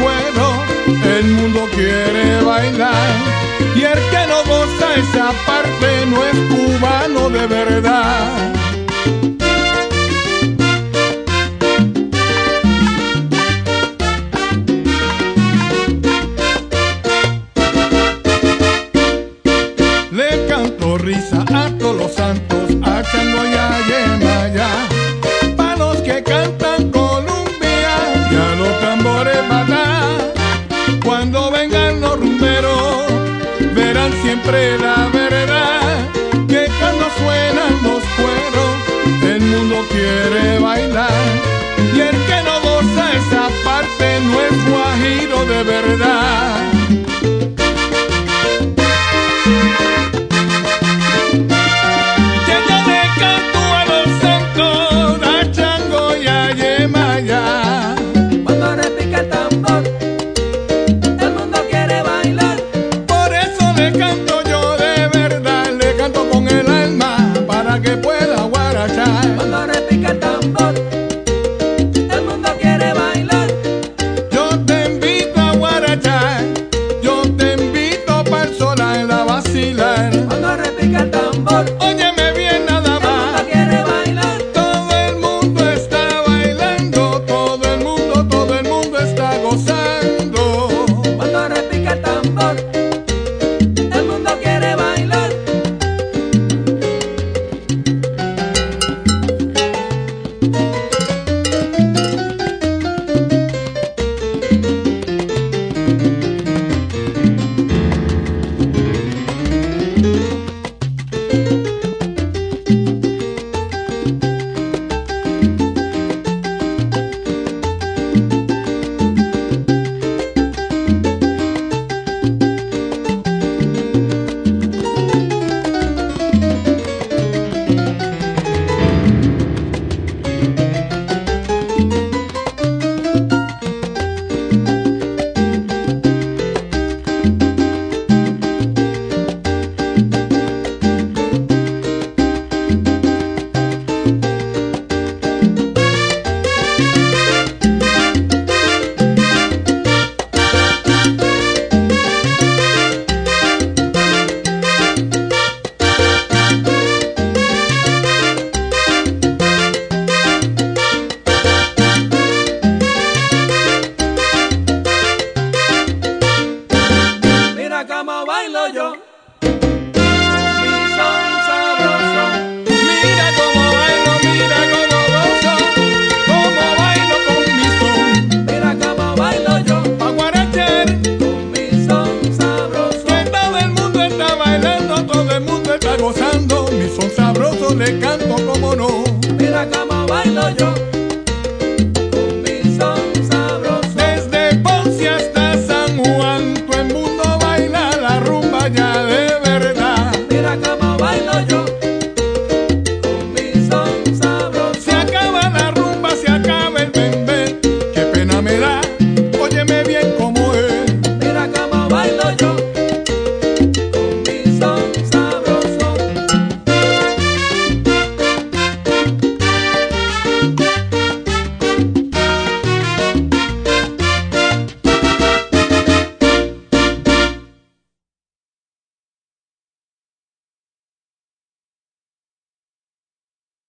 cueros, el mundo quiere bailar. Y el que no goza esa parte no es cubano de verdad. Le canto risa a todos los santos, a Chango y a Yemayá, pa' los que cantan Colombia y a los tambores batá. Cuando vengan los rumberos, verán siempre la verdad, que cuando suenan los cueros, el mundo quiere bailar. Y el que no goza esa parte no es guajiro de verdad. Cuando repica el tambor, el mundo quiere bailar. Por eso le canto yo de verdad, le canto con el alma para que pueda guarachar. Cuando repica el tambor, el mundo quiere bailar. Yo te invito a guarachar, yo te invito para el sol en la vacilar. Cuando repica el tambor, Óyeme bien nada el mundo más, quiere bailar. todo el mundo está bailando, todo el mundo está gozando. Cuando repica el tambor, el mundo quiere bailar. Mira cómo bailo yo, mi son sabroso. Mira cómo gozo, cómo bailo con mi son. Mira cómo bailo yo, Pa' guarachar, con mi son sabroso. que todo el mundo está bailando, todo el mundo está gozando. Mi son sabroso le canto como no. Mira cómo bailo yo,